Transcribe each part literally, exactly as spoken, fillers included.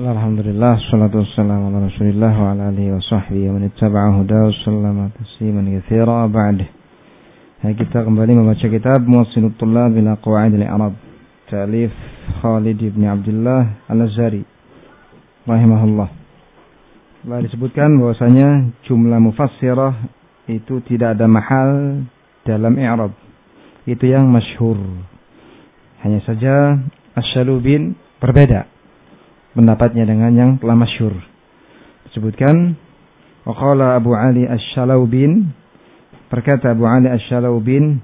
Alhamdulillah, salatu wassalamu ala Rasulillah wa ala alihi wa sahbihi wa man ittaba'a hudahu sallama tasliman katsira ba'd. Kita kembali membaca kitab Muwassilul Thullab ila Qawaidil I'rab, ta'lif Khalid ibn Abdullah Al-Azhari rahimahullah. Telah disebutkan bahwasanya jumlah mufassirah itu tidak ada mahal dalam i'rab. Itu yang masyhur. Hanya saja Asy-Syalubin berbeda pendapatnya dengan yang telah masyhur. Disebutkan wa qala Abu Ali Asy-Syalubin, berkata Abu Ali Asy-Syalubin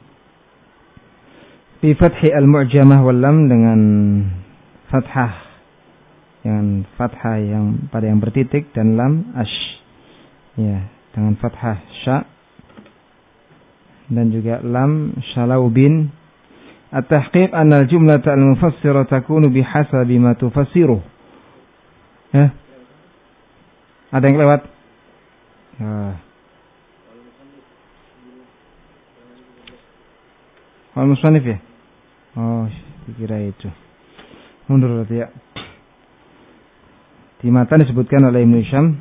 fi fathi al-mu'jamah wal lam, dengan fathah dengan fathah yang pada yang bertitik dan lam ash, ya, dengan fathah sya dan juga lam Syalubin. At-tahqiq anna al-jumlata al-mufassira takunu bihasabi ma tufassiruh. Ya. Ada yang lewat? Ya. Al-Musannif ya? Oh, dikira itu. Mundur berarti ya. Di matan disebutkan oleh Ibnu Hisham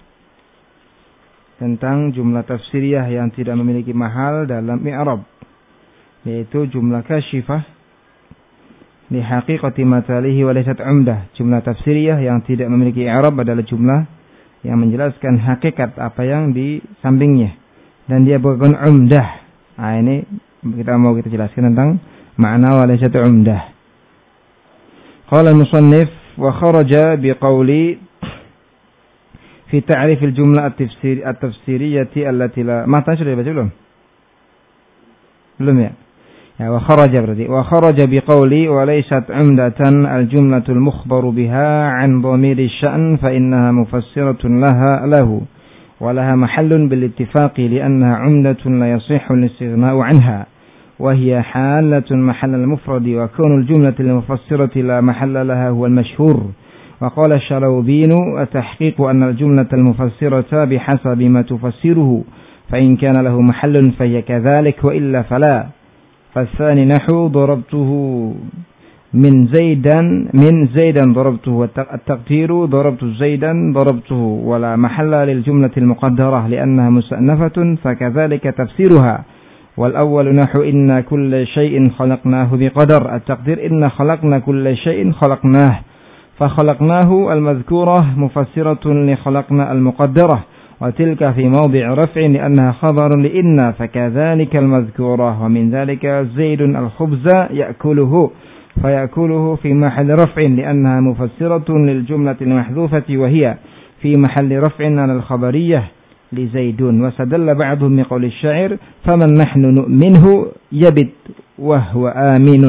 tentang jumlah tafsiriyah yang tidak memiliki mahal dalam i'rab, yaitu jumlah kasyifah li haqiqati matalihi wa laysat umdah. Jumlah tafsiriyah yang tidak memiliki i'rab adalah jumlah yang menjelaskan hakikat apa yang di sampingnya dan dia bukan umdah. Nah, ini kita mau kita jelaskan tentang makna wa laysat umdah. Qala al-musannif wa kharaja biqawli fi ta'rif al-jumlah at-tafsir at-tafsiriyyah allati la. Mata sudah dibaca belum? Belum ya? Ya, wa kharaja berarti wa kharaja biqawli wa laysat umdatan al-jumlatul mukhbaru biha an dhamiri sya'n fa innaha mufassiratun laha lahu wa laha mahallun bil ittifaqi li'annaha umdatun la yasihhu al-istighna'u 'anha wa hiya halatun mahall al-mufrad wa kaunu al-jumlati al-mufassirati la mahalla laha huwa al-mashhur. Wa qala Asy-Syalubin at-tahqiq anna al-jumlata al-mufassirata bihasabi ma tufassiruhu fa in kana lahu mahallun fa hiya kadhalik wa illa fala. فالثاني نحو ضربته من زيدا من زيدا ضربته التقدير ضربت زيدا ضربته ولا محل للجملة المقدرة لأنها مستأنفة فكذلك تفسيرها. والأول نحو إن كل شيء خلقناه بقدر التقدير إن خلقنا كل شيء خلقناه فخلقناه المذكورة مفسرة لخلقنا المقدرة وتلك في موضع رفع لأنها خبر لإن فكذلك المذكورة. ومن ذلك زيد الخبز يأكله فيأكله في محل رفع لأنها مفسرة للجملة المحذوفة وهي في محل رفع على الخبرية لزيدون. واستدل بعضهم بقول الشاعر فمن نحن نؤمنه يبت وهو آمن.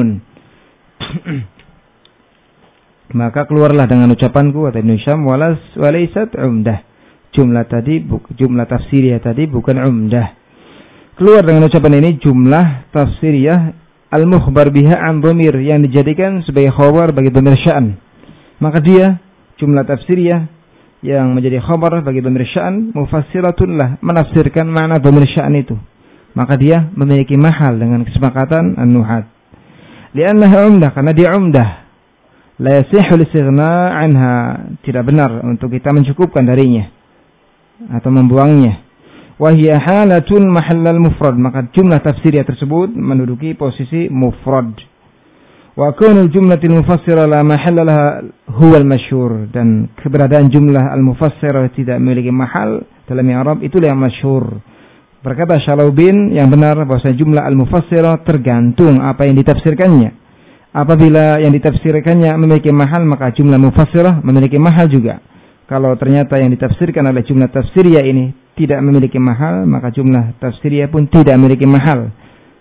Maka keluarlah dengan ucapanku, kata Ibnu Hisham, walas walaysat umdah. Jumlah tadi, jumlah tafsiriyah tadi bukan umdah. Keluar dengan ucapan ini jumlah tafsiriyah al-mukhbar biha an dhamir, yang dijadikan sebagai khabar bagi dhamir sya'an. Maka dia jumlah tafsiriyah yang menjadi khabar bagi dhamir sya'an mufassiratun lah, menafsirkan makna dhamir sya'an itu. Maka dia memiliki mahal dengan kesepakatan an-nuhat. Li'annaha umdah, karena dia umdah. La yasihhu al-istighna' anha, tidak benar untuk kita mencukupkan darinya atau membuangnya. Wa hiya halatun mahallal mufrad, maka jumlah tafsiriyah tersebut menduduki posisi mufrad. Wa kaunul jumlatil mufassirah la mahalla laha huwa al-masyhur, dan keberadaan jumlah al-mufassirah tidak memiliki mahal dalam i'rab itulah yang masyhur. Berkata Syalubin, yang benar bahwa jumlah al-mufassirah tergantung apa yang ditafsirkannya. Apabila yang ditafsirkannya memiliki mahal, maka jumlah mufassirah memiliki mahal juga. Kalau ternyata yang ditafsirkan oleh jumlah tafsiriyah ini tidak memiliki mahal, maka jumlah tafsiriyah pun tidak memiliki mahal.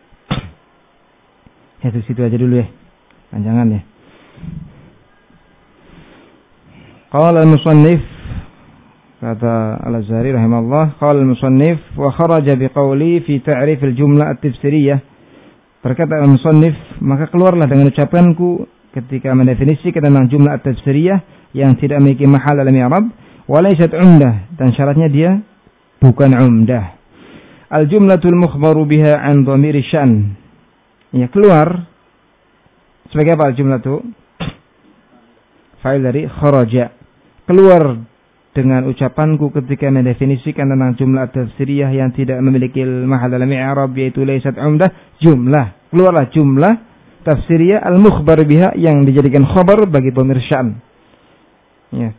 Ya, itu situ aja dulu ya, panjangan ya. Qala al-musannif, kata Al-Azhari rahimahullah, qala al-musannif wa kharaja biqawli fi ta'rif al-jumlah at-tafsiriyah. Berkata al-musannif, maka keluarlah dengan ucapanku ketika mendefinisikan tentang jumlah at-tafsiriyah yang tidak memiliki mahal dalam i'rab, wa laysat umdah, dan syaratnya dia bukan umdah. Al-jumlatul mukhbaru biha an dhamiri sya'n, ya, keluar sebagai apa al-jumlah itu? Fa'il dari kharaja. keluar dengan ucapanku ketika mendefinisikan tentang jumlah tafsiriyah yang tidak memiliki mahal dalam i'rab, yaitu laysat umdah, jumlah. Keluarlah jumlah tafsiriyah al-mukhbar biha yang dijadikan khabar bagi dhamir sya'n. Ya.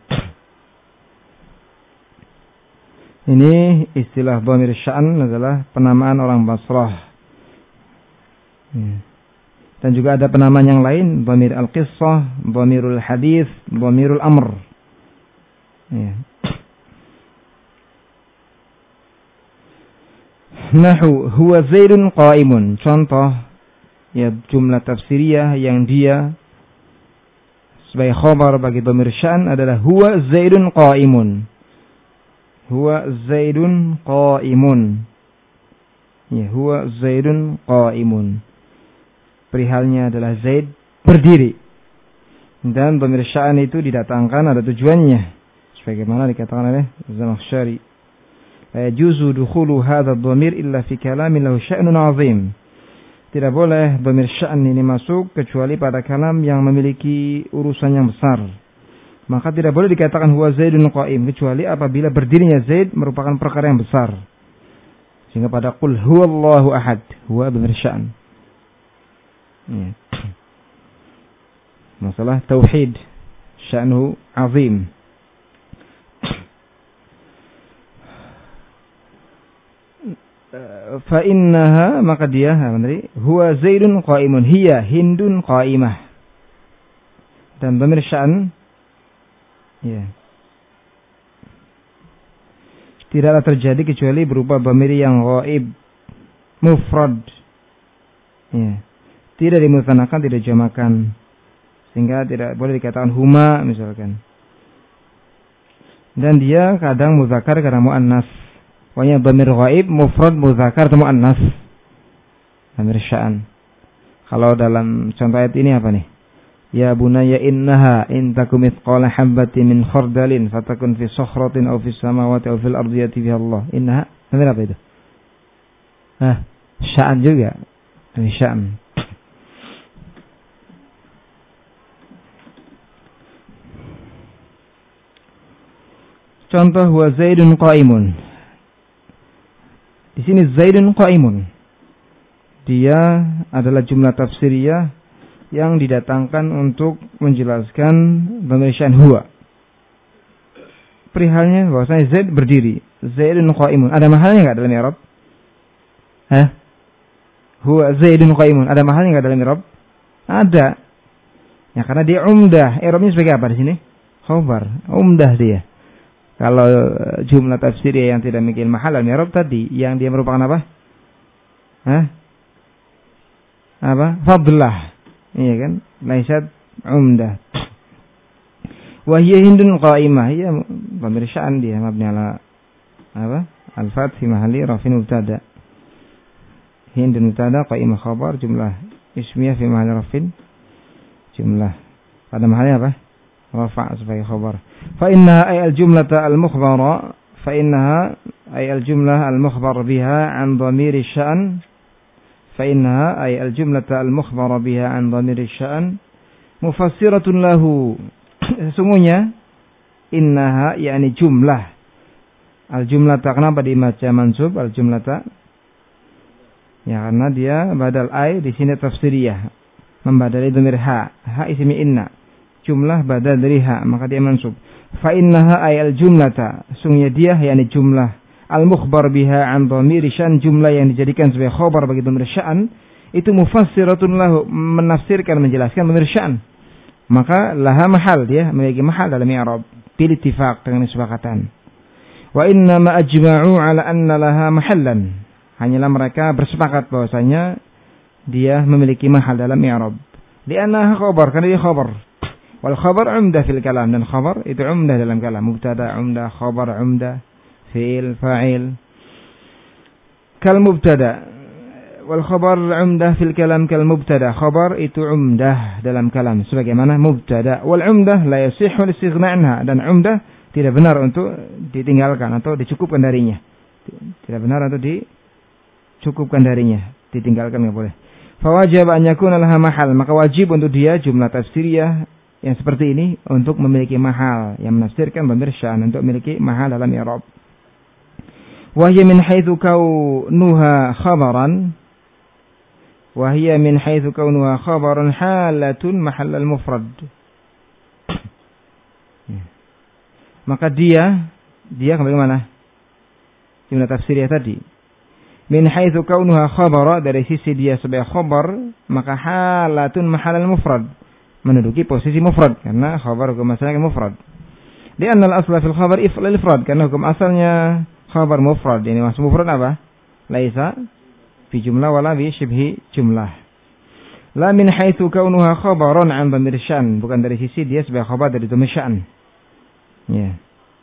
Ini istilah dhamir sya'n adalah penamaan orang Basrah. Ya. Dan juga ada penamaan yang lain, dhamir al-qissah, dhamirul hadis, dhamirul amr. Ya. Nahu huwa Zaidun qa'imun. Contoh ya jumlah tafsiriyah yang dia sebagai khabar bagi dhamir sya'n adalah huwa Zaidun qa'imun. Huwa Zaidun qa'imun. Ya, huwa Zaidun qa'imun. Perihalnya adalah Zaid berdiri. Dan dhamir sya'n itu didatangkan ada tujuannya. Sebagaimana dikatakan oleh Zamakhsyari. La yajuzu dukhulu hadha dhamir illa fi kalamin lahu sya'nun 'azim. Tidak boleh dhamir sya'n ini masuk kecuali pada kalam yang memiliki urusan yang besar. Maka tidak boleh dikatakan huwa Zaidun qa'im kecuali apabila berdirinya Zaid merupakan perkara yang besar. Sehingga pada qul huwallahu ahad, huwa dhamir sya'n. Ya. Masalah tauhid sya'nuhu 'azim. Fa innaha, maka dia huwa Zaidun qa'imun, hiya Hindun qa'imah. Dan dhamir sya'n ya tidaklah terjadi kecuali berupa dhamir yang ghaib mufrad. Ya. Tidak dimutsannakan, tidak jamakan. Sehingga tidak boleh dikatakan huma misalkan. Dan dia kadang muzakkar, kadang muannas. Pokoknya dhamir ghaib mufrad muzakkar atau muannas. Dhamir sya'n. Kalau dalam contoh ayat ini apa nih? Ya bunayya innaha in takum mithqala habatin min khardalin fatakun fi sakhratin aw fis samawati aw fil ardi yati biha Allah. Innaha, dhamir apa itu? Hah, sya'n juga. Dhamir sya'n. Contoh huwa Zaidun qa'imun. Di sini Zaidun qa'imun. Dia adalah jumlah tafsiriyah yang didatangkan untuk menjelaskan dhamir sya'n huwa. Perihalnya bahwasanya Zaid berdiri. Zaidun qa'imun. Ada mahalnya enggak dalam i'rab? Hah? Huwa Zaidun qa'imun. Ada mahalnya enggak dalam i'rab? Ada. Ya karena dia umdah. I'rabnya sebagai apa di sini? Khabar. Umdah dia. Kalau jumlah tafsiriyah yang tidak memiliki mahal dalam i'rab tadi, yang dia merupakan apa? Hah? Apa? Fadlah. Iya kan? Laisat umdah. Wa hiya Hindun qa'imah. Iya dhamir sya'n dia mabni ala apa? Al-fath fi mahalli raf'in mubtada. Hindun mubtada, qa'imah khabar, jumlah ismiyah fi mahalli raf'in jumlah. Pada mahalnya apa? Rafa' sebagai khabar. Fa innaha ay al-jumlata al-mukhbara fa innaha ay al-jumlah al-mukhbar biha an dhamir sya'n. فإنها أي الجملة المخبرة بها عن ضمير الشأن مفسرة له. Sesungguhnya innaha yakni jumlah. Al-jumlah kenapa dibaca mansub al-jumlah? Ya karena dia badal ai di sini tafsiriyah. Membadali dhamir ha. Ha ismi inna. Jumlah badal dari ha, maka dia mansub. Fa innaha ay al-jumlata. Sesungguhnya dia yakni jumlah al-mukhbar biha an dhamir sya'n, jumlah yang dijadikan sebagai khabar bagi dhamir sya'n, itu mufassiratun lahu, menafsirkan, menjelaskan dhamir sya'n. Maka laha mahal, dia memiliki mahal dalam i'rab bil ittifaq, dengan kesepakatan. Wa inna ma ajma'u ala anna laha mahallan. Hanyalah mereka bersepakat bahwasanya dia memiliki mahal dalam i'rab. Li'annaha khabar, karena dia khabar. Wal khabar umdah fil kalam, dan khabar itu umdah dalam kalam. Mubtada umdah, khabar umdah, fi'il, fa'il. Kal mubtada. Wal khabar umdah fil kalam kal mubtada. Khabar itu umdah dalam kalam sebagaimana mubtada. Wal umdah la yasihhu al-istighna' anha, dan umdah tidak benar untuk ditinggalkan atau dicukupkan darinya. Tidak benar untuk dicukupkan darinya, ditinggalkan enggak boleh. Fa wajib an yakuna laha mahal, maka wajib untuk dia jumlah tafsiriyah yang seperti ini untuk memiliki mahal, yang menafsirkan dhamir sya'an untuk memiliki mahal dalam i'rab. Wa hiya min haitsu kaunuha khabaran wa hiya min haitsu kaunuha khabaran halatun mahall al-mufrad. Maka dia dia kembali mana? Jumlah tafsiriyah tadi. Min haitsu kaunuha khabara, dari sisi dia sebagai khabar, maka halatun mahall al-mufrad, menduduki posisi mufrad karena khabar hukum asalnya mufrad. Di anna al-asla fil khabar if'al ifrad, karena hukum asalnya khabar mufrad. Ini maksud mufrad apa? Laisa fi jumlah wala bi syibhi jumlah. La min haitsu kaunuha khabaran an dhamir syan, bukan dari sisi dia sebagai khabar dari dhamir syan. Ya.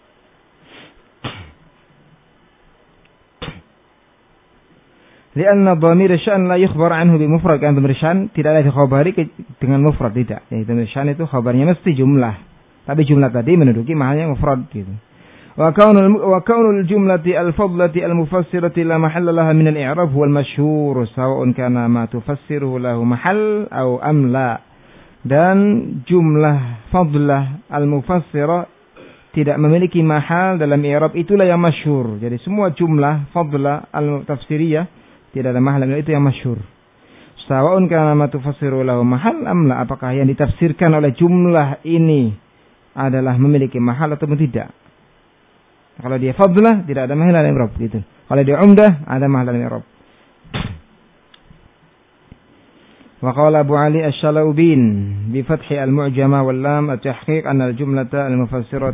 Lianna dhamir syan la yukhbar anhu bi mufrad, kan dhamir syan tidak ada dikhabari dengan mufrad, tidak. Ya, dhamir syan itu khabarnya mesti jumlah. Tapi jumlah tadi menduduki mahalnya mufrad gitu. Wa kaunul wa kaunul jumlati al-fadlati al-mufassirati la mahalla laha min al-i'rab huwa al-masyhur sawa'un kana ma tufassiruhu lahu mahall aw am la. Dan jumlah fadlah al-mufassirah tidak memiliki mahal dalam i'rab, itulah yang masyhur. Jadi semua jumlah fadlah al-tafsiriyah tidak ada mahal, itu yang masyhur. Sawa'un kana ma tufassiruhu lahu mahall am la, apakah yang ditafsirkan oleh jumlah ini adalah memiliki mahal atau tidak. Kalau dia fadlah tidak ada mahal dalam i'rab gitu. Kalau dia umdah ada mahal dalam i'rab. Wa qala Abu Ali Asy-Syalaubin bi fathi al-mu'jama wal lam at-tahqiq anna al-jumlata al-mufassirat.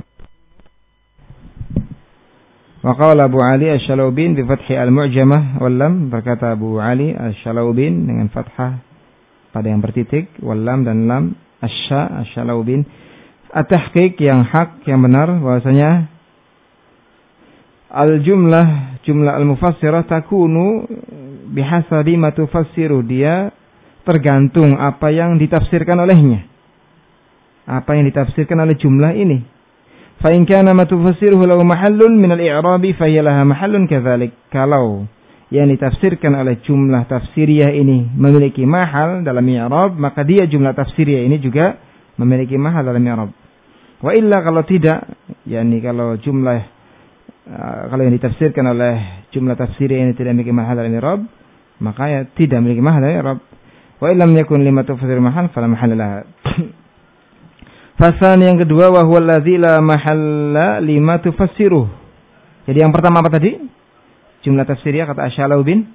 Wa qala Abu Ali Asy-Syalaubin bi fathi al-mu'jama wal lam, berkata Abu Ali Asy-Syalaubin dengan fathah pada yang bertitik wal lam dan lam, asy-sya Asy-Syalaubin, at-tahqiq yang hak yang benar bahwasanya al-jumlah, jumlah al-mufassirah takunu bihasabi ma tufassiru, dia tergantung apa yang ditafsirkan olehnya. Apa yang ditafsirkan oleh jumlah ini. Fa in kana ma tufassiruhu lahu mahallun min al-i'rabi fa hiya laha mahallun kadzalik. Kalau yang ditafsirkan oleh jumlah tafsiriyah ini memiliki mahal dalam i'rab, maka dia jumlah tafsiriyah ini juga memiliki mahal dalam i'rab. Wa illa kalau tidak, yakni kalau jumlah Uh, kalau yang ditafsirkan oleh jumlah tafsir ini tidak memiliki mahal dalam i'rab, maka ya tidak memiliki mahal dalam i'rab. Wa illam yakun lima tafsir mahal fala mahalla laha. Fasan yang kedua, wa huwa allazi la mahalla lima tufassiruh. Jadi yang pertama apa tadi? Jumlah tafsiriyah kata Asy-Syalaubin.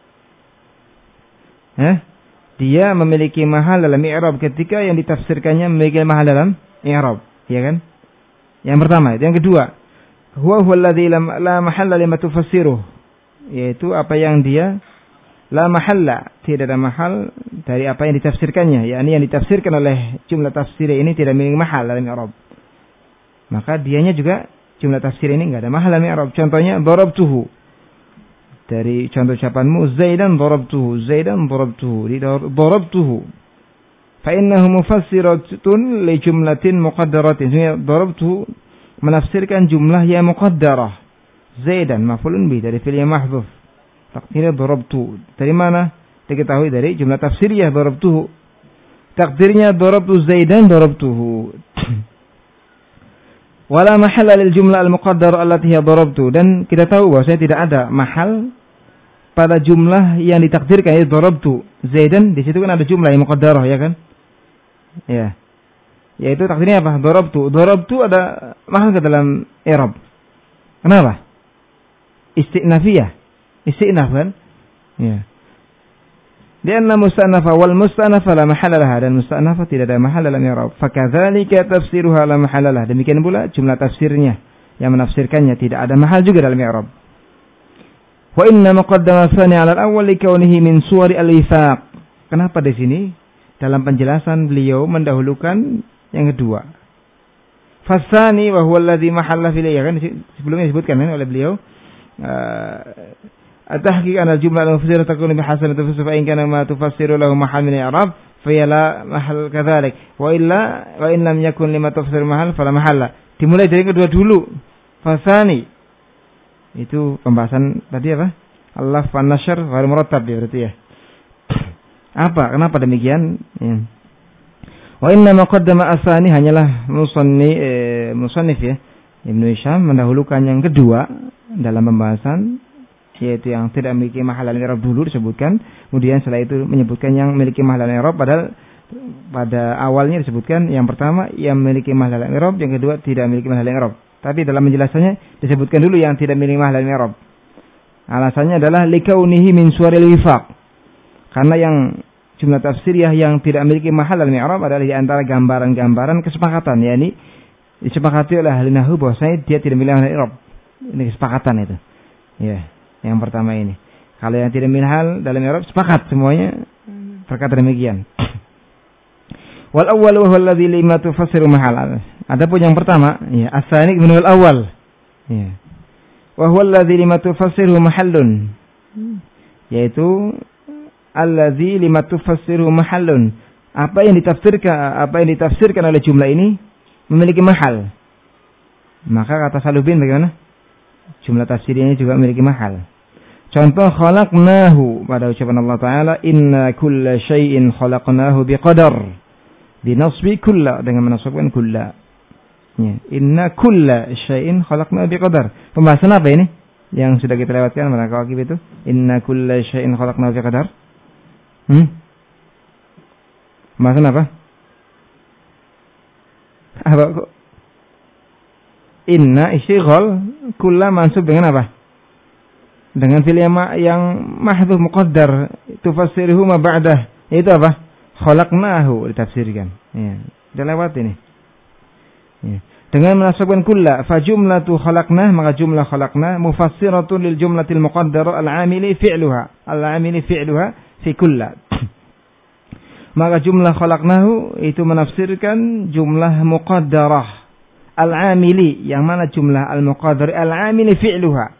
Eh? Dia memiliki mahal dalam i'rab ketika yang ditafsirkannya memiliki mahal dalam i'rab, ya kan? Yang pertama. Yang kedua, huwa huwa alladzi la mahalla lima tufassiruh, yaitu apa yang dia la mahalla, tidak ada mahal dari apa yang ditafsirkannya, yakni yang ditafsirkan oleh jumlah tafsir ini tidak memiliki mahal dalam i'rab. Maka dianya juga jumlah tafsir ini enggak ada mahal dalam i'rab. Contohnya darabtuhu. Dari contoh ucapanmu Zaidan darabtuhu, Zaidan darabtuhu, di darabtuhu. Fa innahu mufassiratun li jumlatin muqaddaratin. Darabtuhu menafsirkan jumlah yang muqaddarah. Zaidan maf'ulun bi dari fi'il mahdhuf. Takdirnya darabtu. Dari mana? Diketahui dari jumlah tafsiriyah darabtuhu. Takdirnya darabtu Zaidan darabtuhu. Wala mahalla lil jumlah al-muqaddarah allati hiya darabtu, dan kita tahu bahwasanya tidak ada mahal pada jumlah yang ditakdirkan, yaitu darabtu Zaidan. Di situ kan ada jumlah yang muqaddarah, ya kan? Ya. Yaitu takdirnya apa? Darabtu. Darabtu ada mahal ke dalam i'rab. Kenapa? Isti'nafiyah. Isti'naf kan? Ya. Lianna musta'nafa wal musta'nafa la mahalla laha, dan musta'nafa tidak ada mahal dalam i'rab. Fakadzalika tafsiruha la mahalla laha. Demikian pula jumlah tafsirnya yang menafsirkannya tidak ada mahal juga dalam i'rab. Wa inna muqaddama tsani 'ala al-awwal li kaunihi min suwari al-wifaq. Kenapa di sini dalam penjelasan beliau mendahulukan yang kedua? Fasani wa huwa alladhi mahalla fil, ya kan sebelumnya disebutkan kan oleh beliau at-tahqiq an al-jumlah al-mufassirah takunu bi hasan tafsir fa in kana ma tufassiru lahu mahal min i'rab fa la mahal kadzalik wa illa wa in lam yakun lima tafsir mahal fala mahalla. Dimulai dari kedua dulu. Fasani itu pembahasan tadi apa? Allah fan nashr ghairu murattab berarti ya. Apa? Kenapa demikian? Ya. Wa inna ma qaddama asani hanyalah musanni eh, musannif ya Ibnu Hisham mendahulukan yang kedua dalam pembahasan, yaitu yang tidak memiliki mahal al-i'rab dulu disebutkan, kemudian setelah itu menyebutkan yang memiliki mahal al-i'rab, padahal pada awalnya disebutkan yang pertama yang memiliki mahal al-i'rab, yang kedua tidak memiliki mahal al-i'rab. Tapi dalam penjelasannya disebutkan dulu yang tidak memiliki mahal al-i'rab. Alasannya adalah likaunihi min suwaril wifaq. Karena yang jumlah tafsiriyah yang tidak memiliki mahal al-i'rab adalah di antara gambaran-gambaran kesepakatan, yakni disepakati oleh ahli nahwu bahwasanya dia tidak memiliki mahal al-i'rab. Ini kesepakatan itu. Ya, yang pertama ini. Kalau yang tidak memiliki hal dalam i'rab sepakat semuanya berkata demikian. Wal awwal wa huwa alladhi lima tufassiru mahal. Adapun yang pertama, ya, as-sani min al awwal. Ya. Wa huwa alladhi lima tufassiru mahallun. Yaitu alladzi lima tufassiru mahallun. Apa yang ditafsirkan apa yang ditafsirkan oleh jumlah ini memiliki mahal. Maka kata Salubin bagaimana? Jumlah tafsirnya juga memiliki mahal. Contoh khalaqnahu pada ucapan Allah Taala inna kulla syai'in khalaqnahu biqadar. Binasbi kulla dengan menasabkan kulla. Ya, inna kulla syai'in khalaqnahu biqadar. Pembahasan apa ini? Yang sudah kita lewatkan pada kawakib itu. Inna kulla syai'in khalaqnahu biqadar. Hmm? Pembahasan apa? Apa kok? Inna istighol kulla mansub dengan apa? Dengan fi'il yang mahdhuf muqaddar tufassiruhu ma ba'dah. Itu apa? Khalaqnahu ditafsirkan. Ya, sudah lewat ini. Ya. Dengan menasabkan kulla fa jumlatu khalaqnah, maka jumlah khalaqnah mufassiratun lil jumlatil muqaddara al-amili fi'luha. Al-amili fi'luha fi kulla. Maka jumlah khalaqnahu itu menafsirkan jumlah muqaddarah al-amili, yang mana jumlah al-muqaddar al-amili fi'luha,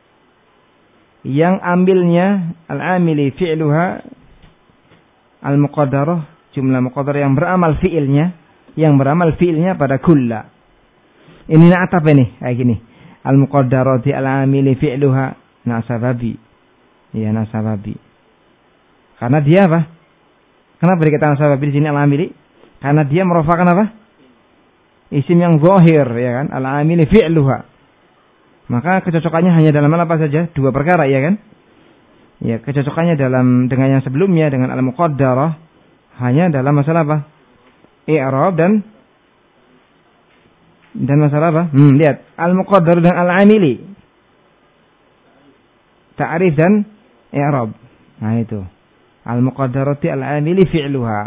yang ambilnya al-amili fi'luha al-muqaddarah, jumlah muqaddarah yang beramal fi'ilnya, yang beramal fi'ilnya pada kulla. Ini na'at apa ini? Kayak gini. Al-muqaddarati al-amili fi'luha nasababi. Ya, nasababi. Karena dia apa? Kenapa dikatakan nasababi di sini al-amili? Karena dia merupakan apa? Isim yang zahir, ya kan? Al-amili fi'luha. Maka kecocokannya hanya dalam apa saja? Dua perkara, ya kan? Ya, kecocokannya dalam dengan yang sebelumnya dengan al-muqaddarah hanya dalam masalah apa? I'rab dan dan masalah apa? Hmm, lihat, al-muqaddar dan al-amili. Ta'rif dan i'rab. Nah, itu. Al-muqaddarati al-amili fi'luha.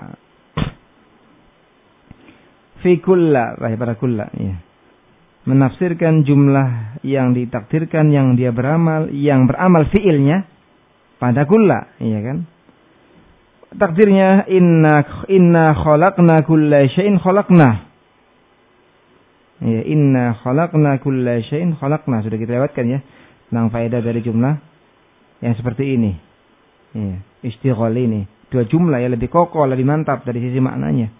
Fi kulla, pada kulla, ya. Menafsirkan jumlah yang ditakdirkan yang dia beramal, yang beramal fi'ilnya pada kulla, iya kan? Takdirnya inna inna khalaqna kulla syai'in khalaqna. Ya, inna khalaqna kulla syai'in khalaqna, sudah kita lewatkan ya. Tentang faedah dari jumlah yang seperti ini. Ya, istighal ini. Dua jumlah yang lebih kokoh, lebih mantap dari sisi maknanya.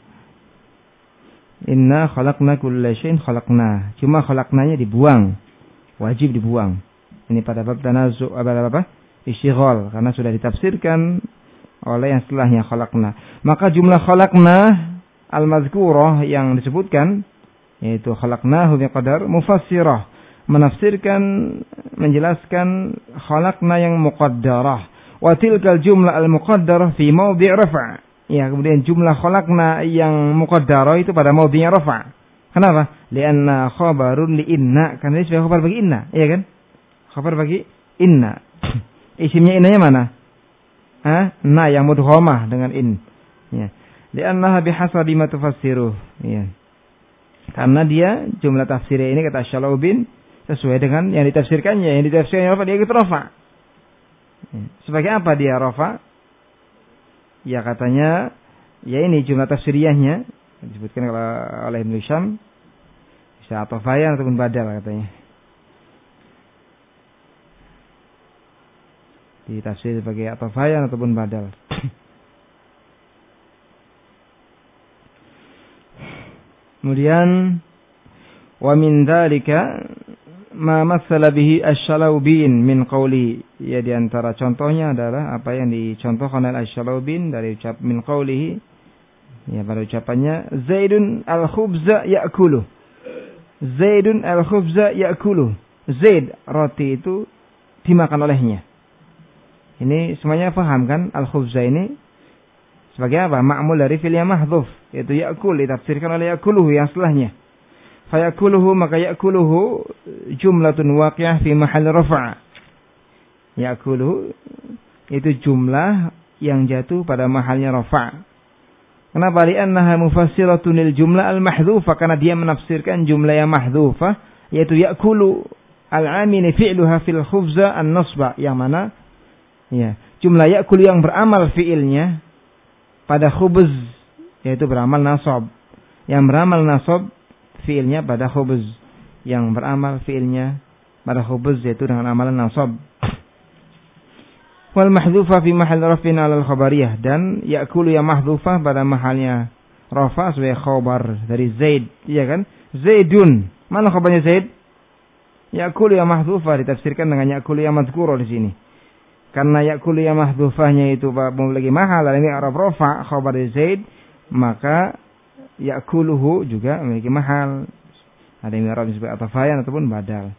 Inna khalaqna kulla syai'in khalaqna. Cuma khalaqnanya dibuang. Wajib dibuang. Ini pada bab tanazu' apa-apa? Istighal, karena sudah ditafsirkan oleh yang setelahnya khalaqna. Maka jumlah khalaqna al-mazkurah yang disebutkan, yaitu khalaqnahu biqadar, mufassirah, menafsirkan, menjelaskan khalaqna yang muqaddarah. Wa tilkal jumlah al-muqaddarah fi mawdi' rafa'. Ya, kemudian jumlah khalaqna yang muqaddarah itu pada mawdi' rafa'. Kenapa? Lianna khabarun li inna, karena ini sebagai khabar bagi inna, iya kan? Khabar bagi inna. Isimnya innanya mana? Ah, na yang mudghamah dengan in. Ya. Li'annaha bihasabi ma tufassiruh. Ya. Karena dia jumlah tafsirnya ini kata Syalubin sesuai dengan yang ditafsirkannya, yang ditafsirkannya apa? Dia itu rafa. Ya. Sebagai apa dia rafa? Ya katanya ya ini jumlah tafsiriyahnya disebutkan oleh Ibnu Hisham bisa atofaya ataupun badal katanya. Ditafsir sebagai atafayan ataupun badal. Kemudian wa min dzalika ma matsala bihi asy-Syalubin min qawli, ya di antara contohnya adalah apa yang dicontohkan oleh asy-Syalubin dari ucap min qawlihi Ya, pada ucapannya Zaidun al-khubza ya'kuluh. Zaidun al-khubza ya'kuluh. Zaid, roti itu dimakan olehnya. Ini semuanya paham kan? Al-khubza ini sebagai apa? Ma'mul dari fi'il yang mahdhuf, yaitu ya'kul, ditafsirkan oleh ya'kuluhu yang setelahnya. Fa ya'kuluhu, maka ya'kuluhu jumlatun waqi'ah fi mahall rafa'. Ya'kuluhu itu jumlah yang jatuh pada mahalnya rafa'. Kenapa? Li'annaha mufassiratun lil jumlah al-mahdhufah, karena dia menafsirkan jumlah yang mahdhufah, yaitu ya'kulu al-amini fi'luha fil khubza an-nasba, yang mana ya, jumlah ya'kulu yang beramal fi'ilnya pada khubz, yaitu beramal nasab. Yang beramal nasab fi'ilnya pada khubz, yang beramal fi'ilnya pada khubz, yaitu dengan amalan nasab. Wal mahdhufa fi mahall rafin 'ala al-khabariyah, dan ya'kulu yang mahdhufah pada mahalnya rafa sebagai khabar dari Zaid, iya kan? Zaidun, mana khabarnya Zaid? Ya'kulu yang mahdhufah ditafsirkan dengan ya'kulu yang madhkura di sini. Karena ya'kulu yang mahdhufahnya itu memiliki mahal dan ini arab rafa khabar dari Zaid, maka ya'kuluhu juga memiliki mahal. Ada yang arab sebagai atafayan ataupun badal.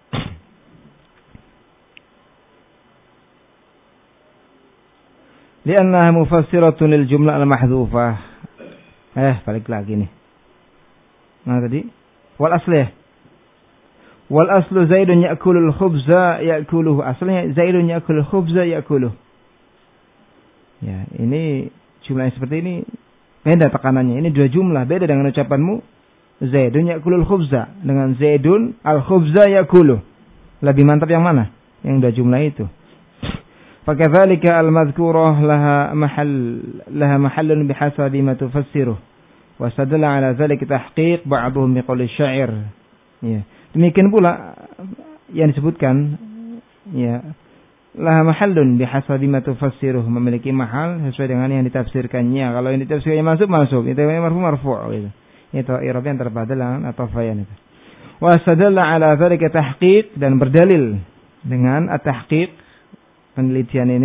Liannaha mufassiratun lil jumlah al-mahdhufah. Eh, balik lagi nih. Nah tadi, wal aslih. Wal aslu Zaidun ya'kulul khubza ya'kuluhu. Asalnya Zaidun ya'kulul khubza ya'kuluhu. Ya, ini jumlah yang seperti ini beda tekanannya. Ini dua jumlah, beda dengan ucapanmu Zaidun ya'kulul khubza dengan Zaidun al-khubza ya'kuluhu. Lebih mantap yang mana? Yang dua jumlah itu. فكذلك المذكورة لها محل لها محل بحسب ما تفسره واستدل على ذلك تحقيق بعضهم بقول الشاعر. Ya, demikian pula yang disebutkan ya laha mahallun bihasabi ma tufassiruh, memiliki mahal sesuai dengan yang ditafsirkannya. Kalau yang ditafsirkannya masuk masuk, itu marfu marfu gitu. Itu i'rab yang terbadalan atau fayan itu. Wastadalla ala dzalika tahqiq, dan berdalil dengan at-tahqiq, penelitian ini,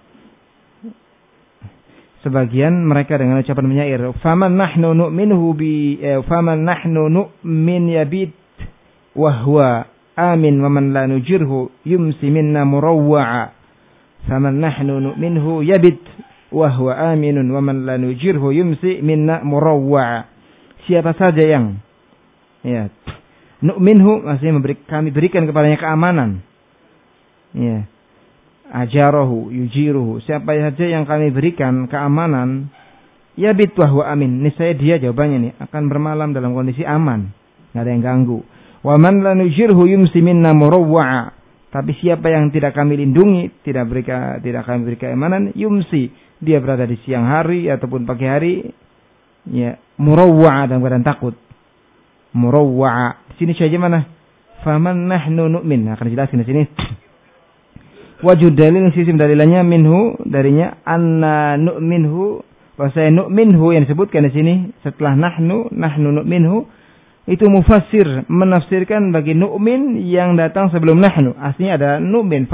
sebagian mereka dengan ucapan penyair, faman nahnu nu'minuhu bi eh, faman nahnu nu'min yabit wa huwa amin wa man la nujirhu yumsi minna murawwa'a. Faman nahnu nu'minuhu yabit wa huwa aminun wa man la nujirhu yumsi minna murawwa'a. Siapa saja yang ya nu'minhu, maksudnya memberi, kami berikan kepadanya keamanan. Ya. Ajarahu yujiruhu, siapa saja yang kami berikan keamanan, yabit wa huwa amin, niscaya dia jawabannya nih akan bermalam dalam kondisi aman, enggak ada yang ganggu. Wa man la nujirhu yumsi minna murawwa'a, tapi siapa yang tidak kami lindungi, tidak berikan tidak kami beri keamanan, yumsi, dia berada di siang hari ataupun pagi hari, ya murawwa'a, dalam keadaan takut. Murawwa'a di sini saja mana? Faman nahnu nu'min, akan dijelaskan di sini. Wajud dalil, sisi dalilannya minhu, darinya, anna nu'minhu, bahasa nu'minhu yang disebutkan di sini setelah nahnu, nahnu nu'minhu, itu mufassir, menafsirkan bagi nu'min yang datang sebelum nahnu. Aslinya ada nu'min.